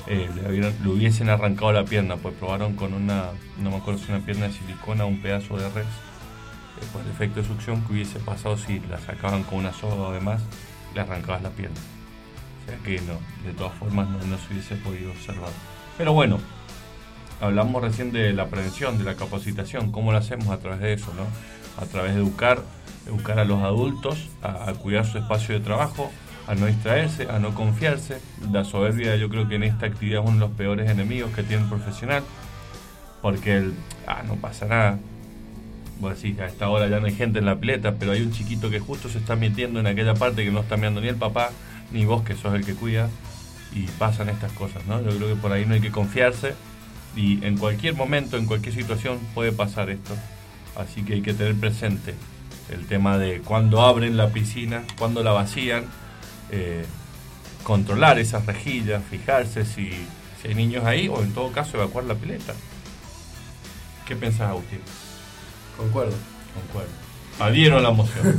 le hubiesen arrancado la pierna, pues probaron con una, no me acuerdo si una pierna de silicona o un pedazo de res, pues el efecto de succión que hubiese pasado si la sacaban con una soga o demás, le arrancabas la pierna. O sea que no, de todas formas no se hubiese podido salvar. Pero bueno, hablamos recién de la prevención, de la capacitación, cómo lo hacemos a través de eso, ¿no? A través de educar a los adultos a cuidar su espacio de trabajo, a no distraerse, a no confiarse. La soberbia, yo creo que en esta actividad es uno de los peores enemigos que tiene el profesional, porque no pasa nada. Vos decís, a esta hora ya no hay gente en la pileta, pero hay un chiquito que justo se está metiendo en aquella parte que no está mirando ni el papá, ni vos que sos el que cuida, y pasan estas cosas, ¿no? Yo creo que por ahí no hay que confiarse, y en cualquier momento, en cualquier situación puede pasar esto. Así que hay que tener presente el tema de cuando abren la piscina, cuando la vacían, controlar esas rejillas, fijarse si hay niños ahí, o en todo caso evacuar la pileta. ¿Qué pensás, Agustín? Concuerdo. Adhiero a la moción.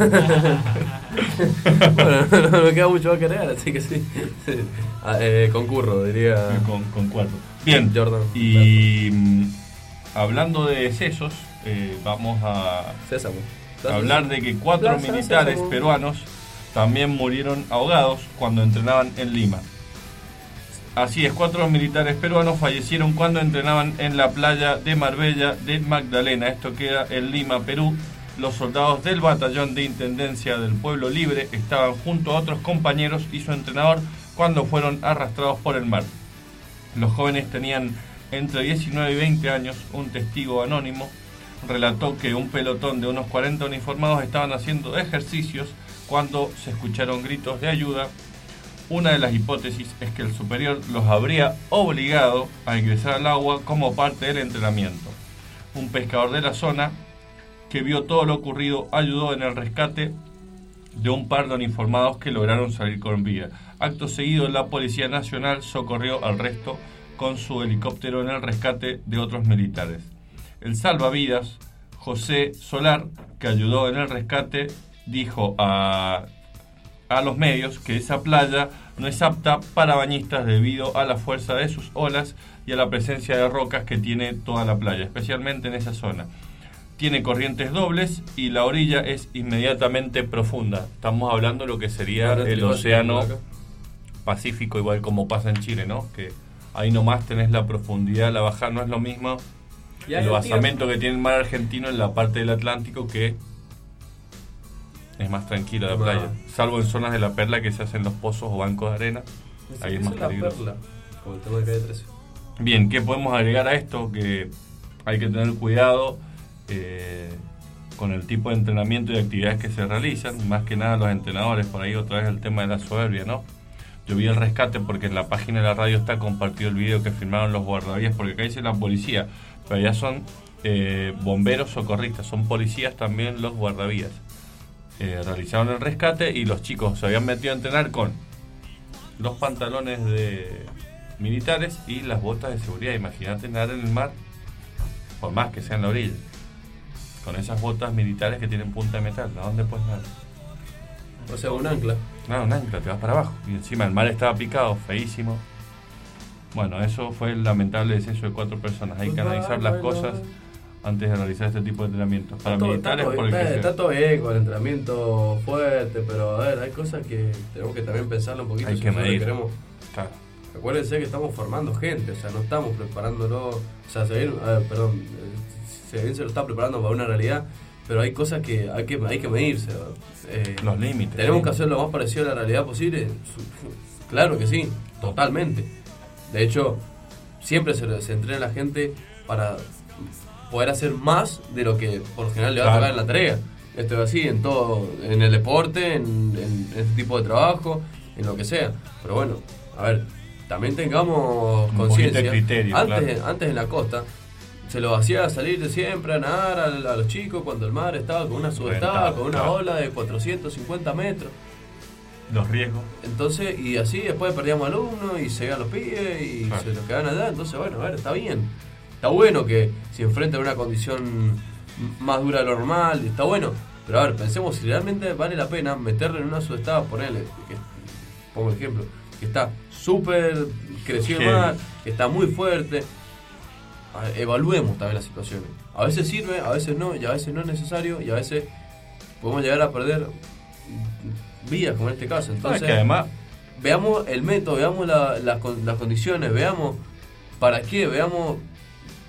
Bueno, no me queda mucho más que agregar, así que sí. Concurro, diría. Concuerdo. Bien, Jordan. Y hablando de decesos, vamos a hablar de que 4 militares peruanos también murieron ahogados cuando entrenaban en Lima. Así es, 4 militares peruanos fallecieron cuando entrenaban en la playa de Marbella del Magdalena. Esto queda en Lima, Perú. Los soldados del batallón de Intendencia del Pueblo Libre estaban junto a otros compañeros y su entrenador cuando fueron arrastrados por el mar. Los jóvenes tenían entre 19 y 20 años. Un testigo anónimo relató que un pelotón de unos 40 uniformados estaban haciendo ejercicios cuando se escucharon gritos de ayuda. Una de las hipótesis es que el superior los habría obligado a ingresar al agua como parte del entrenamiento. Un pescador de la zona que vio todo lo ocurrido ayudó en el rescate de un par de uniformados que lograron salir con vida. Acto seguido, la Policía Nacional socorrió al resto con su helicóptero en el rescate de otros militares. El salvavidas, José Solar, que ayudó en el rescate, dijo a los medios que esa playa no es apta para bañistas debido a la fuerza de sus olas y a la presencia de rocas que tiene toda la playa, especialmente en esa zona. Tiene corrientes dobles y la orilla es inmediatamente profunda. Estamos hablando de lo que sería el océano Pacífico, igual como pasa en Chile, ¿no? Que ahí nomás tenés la profundidad, la bajada, no es lo mismo el basamento que tiene el mar argentino en la parte del Atlántico, que es más tranquila la playa, salvo en zonas de la Perla que se hacen los pozos o bancos de arena. Ahí es más peligroso. Perla, como el tema de calle 13. Bien, ¿qué podemos agregar a esto? Que hay que tener cuidado con el tipo de entrenamiento y actividades que se realizan, más que nada los entrenadores. Por ahí otra vez el tema de la soberbia, ¿no? Yo vi el rescate porque en la página de la radio está compartido el video que filmaron los guardavías, porque acá dice la policía, pero allá son bomberos socorristas, son policías también los guardavías. Realizaron el rescate y los chicos se habían metido a entrenar con los pantalones de militares y las botas de seguridad. Imagínate nadar en el mar, por más que sea en la orilla, con esas botas militares que tienen punta de metal. ¿A dónde puedes nadar? O sea, un ancla. No, un ancla, te vas para abajo. Y encima el mar estaba picado, feísimo. Bueno, eso fue el lamentable deceso de 4 personas. Hay que analizar las cosas antes de realizar este tipo de entrenamientos. Para militares, está todo bien con el entrenamiento fuerte, pero a ver, hay cosas que tenemos que también pensarlo un poquito. Hay que medir. Queremos. Claro. Acuérdense que estamos formando gente, o sea, no estamos preparándolo, o sea, se bien se lo está preparando para una realidad, pero hay cosas que hay que medirse. Los límites. Tenemos que hacer lo más parecido a la realidad posible. Claro que sí, totalmente. De hecho, siempre se entrena a la gente para poder hacer más de lo que por lo general le va a tocar en la tarea. Esto es así en todo, en el deporte, en este tipo de trabajo, en lo que sea. Pero bueno, a ver, también tengamos conciencia. Antes en la costa se lo hacía salir siempre a nadar a los chicos cuando el mar estaba con una subestada, con una ola de 450 metros. Los riesgos. Entonces, y así después perdíamos alumnos y se iban los pibes y se los quedaban allá. Entonces, bueno, a ver, está bien. Está bueno que se enfrenten a una condición más dura de lo normal, está bueno. Pero a ver, pensemos si realmente vale la pena meterle en una subestada, ponerle, pongo el ejemplo, que está súper crecido el mar, que está muy fuerte. Evaluemos también las situaciones. A veces sirve, a veces no, y a veces no es necesario, y a veces podemos llegar a perder vidas, como en este caso. Entonces, que además veamos el método, veamos las condiciones, veamos para qué, veamos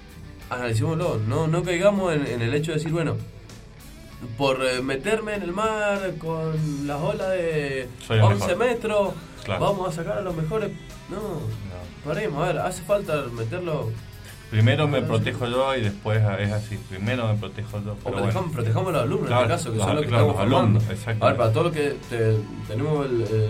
analicémoslo, no caigamos en el hecho de decir, bueno, por meterme en el mar con las olas de 11 metros, vamos a sacar a los mejores. No, paremos, a ver, hace falta meterlo. Primero me protejo yo y después es así. Primero me protejo yo. O protejamos a los alumnos, claro, en este caso, que claro, son los que claro, estamos los alumnos, formando. exacto. A ver, para todo lo que tenemos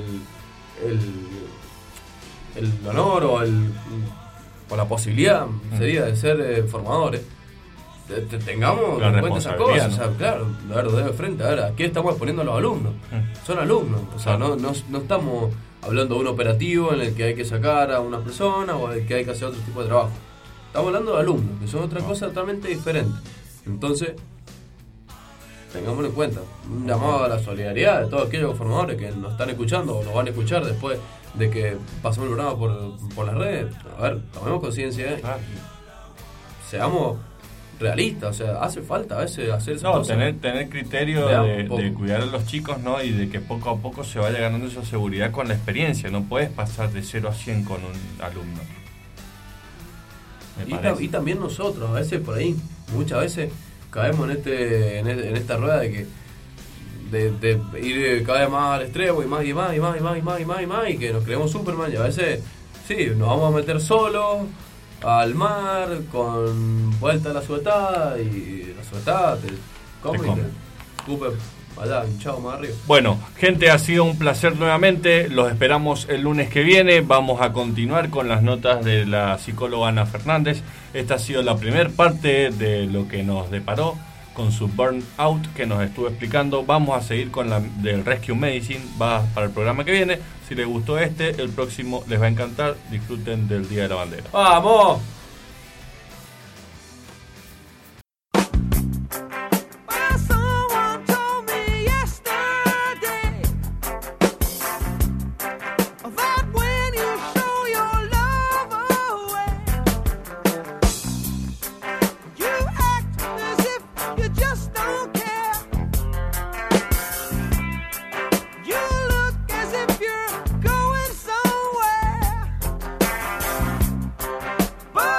el honor o la posibilidad sería de ser formadores, tengamos en cuenta esas cosas, ¿no? O sea, claro, a ver, de frente, a ver, aquí estamos exponiendo a los alumnos, son alumnos, o sea, no estamos hablando de un operativo en el que hay que sacar a una persona o en el que hay que hacer otro tipo de trabajo, estamos hablando de alumnos, que son otra cosa totalmente diferente, entonces tengámoslo en cuenta, un llamado a la solidaridad de todos aquellos formadores que nos están escuchando o nos van a escuchar después de que pasemos el programa por las redes. A ver, tomemos conciencia, seamos realistas, o sea, hace falta a veces hacer esas cosas. Tener criterio de cuidar a los chicos, ¿no? Y de que poco a poco se vaya ganando esa seguridad con la experiencia. No puedes pasar de 0 a 100 con un alumno. Y también nosotros, a veces por ahí, muchas veces caemos en esta rueda de que de ir cada vez más al extremo y más y que nos creemos Superman y a veces sí, nos vamos a meter solos al mar con vuelta a la suetada y la suetada te come. Allá, hinchado más arriba. Bueno, gente, ha sido un placer nuevamente. Los esperamos el lunes que viene. Vamos a continuar con las notas de la psicóloga Ana Fernández. Esta ha sido la primera parte de lo que nos deparó con su burnout que nos estuvo explicando. Vamos a seguir con la del Rescue Medicine. Va para el programa que viene. Si les gustó el próximo les va a encantar. Disfruten del Día de la Bandera. ¡Vamos! But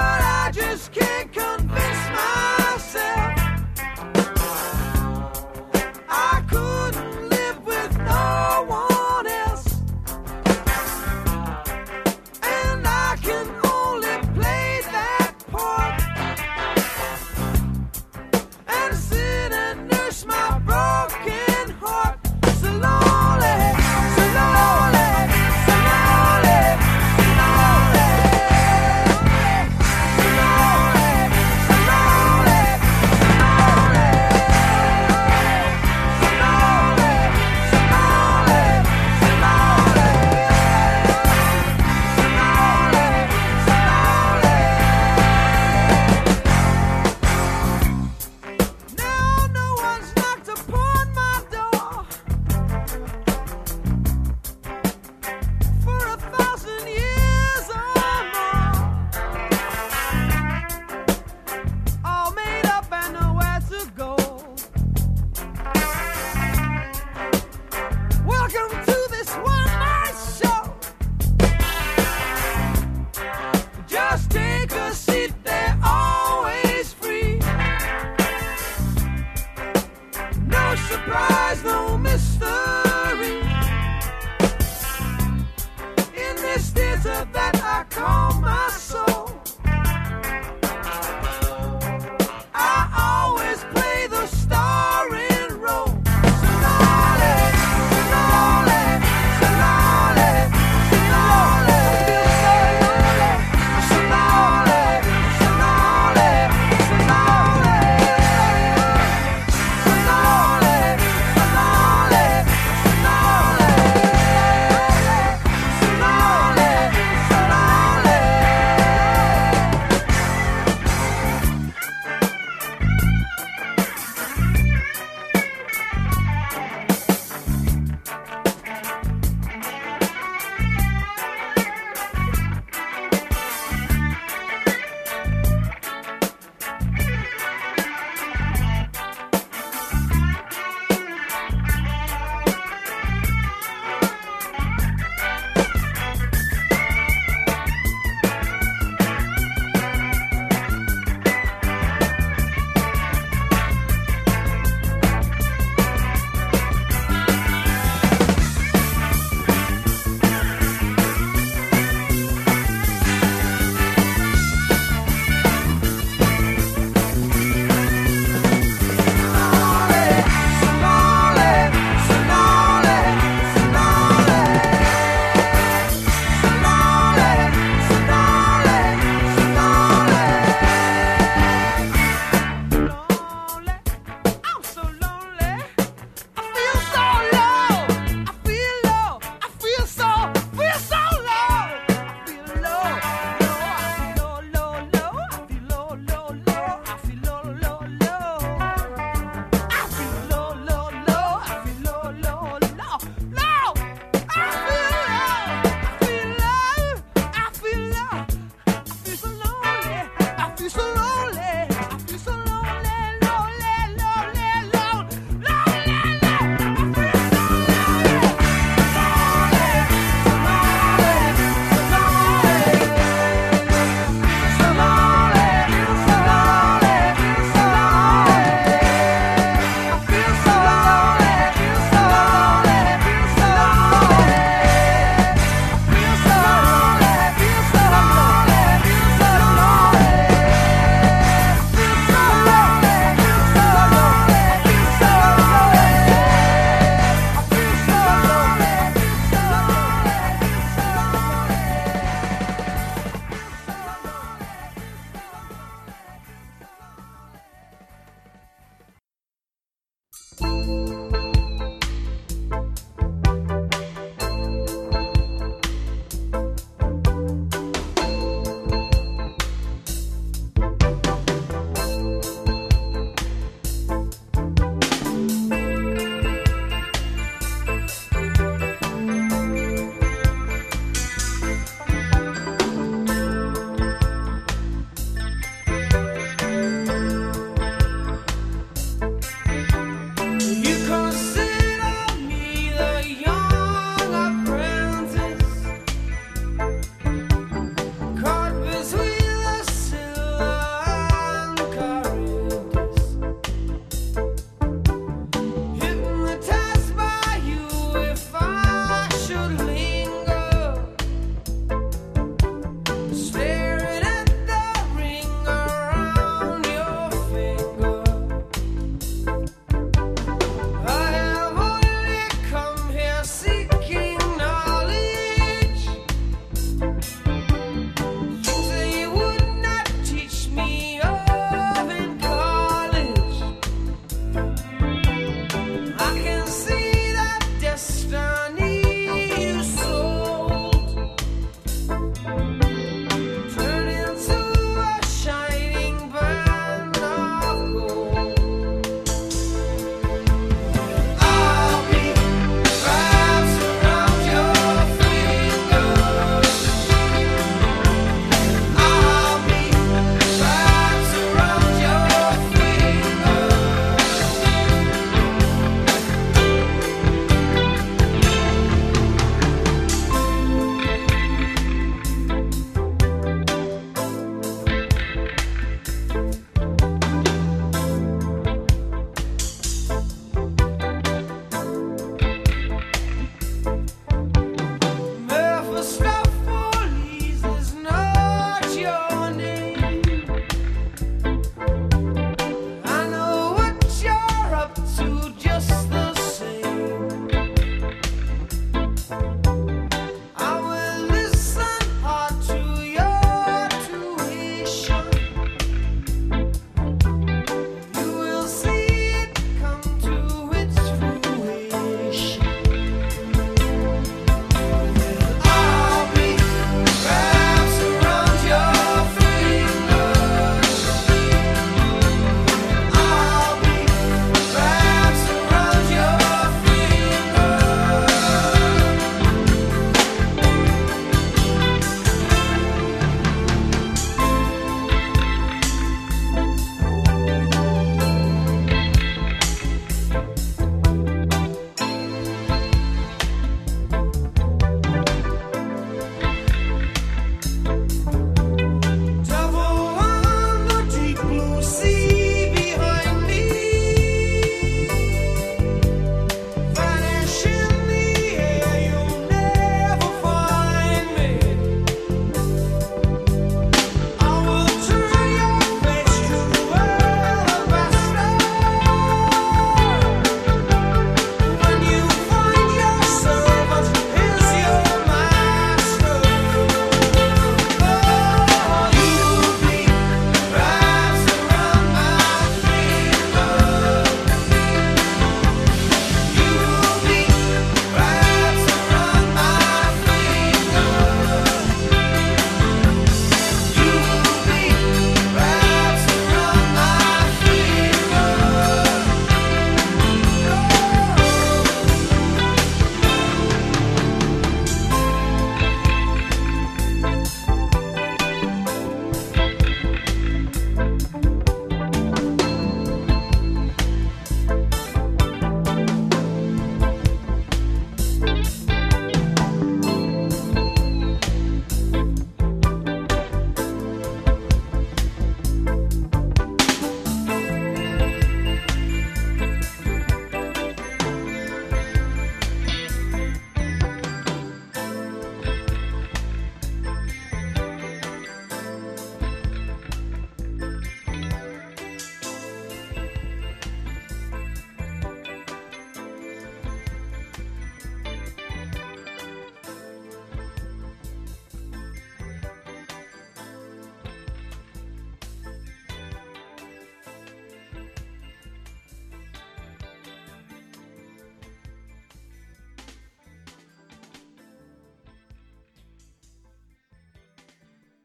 Thank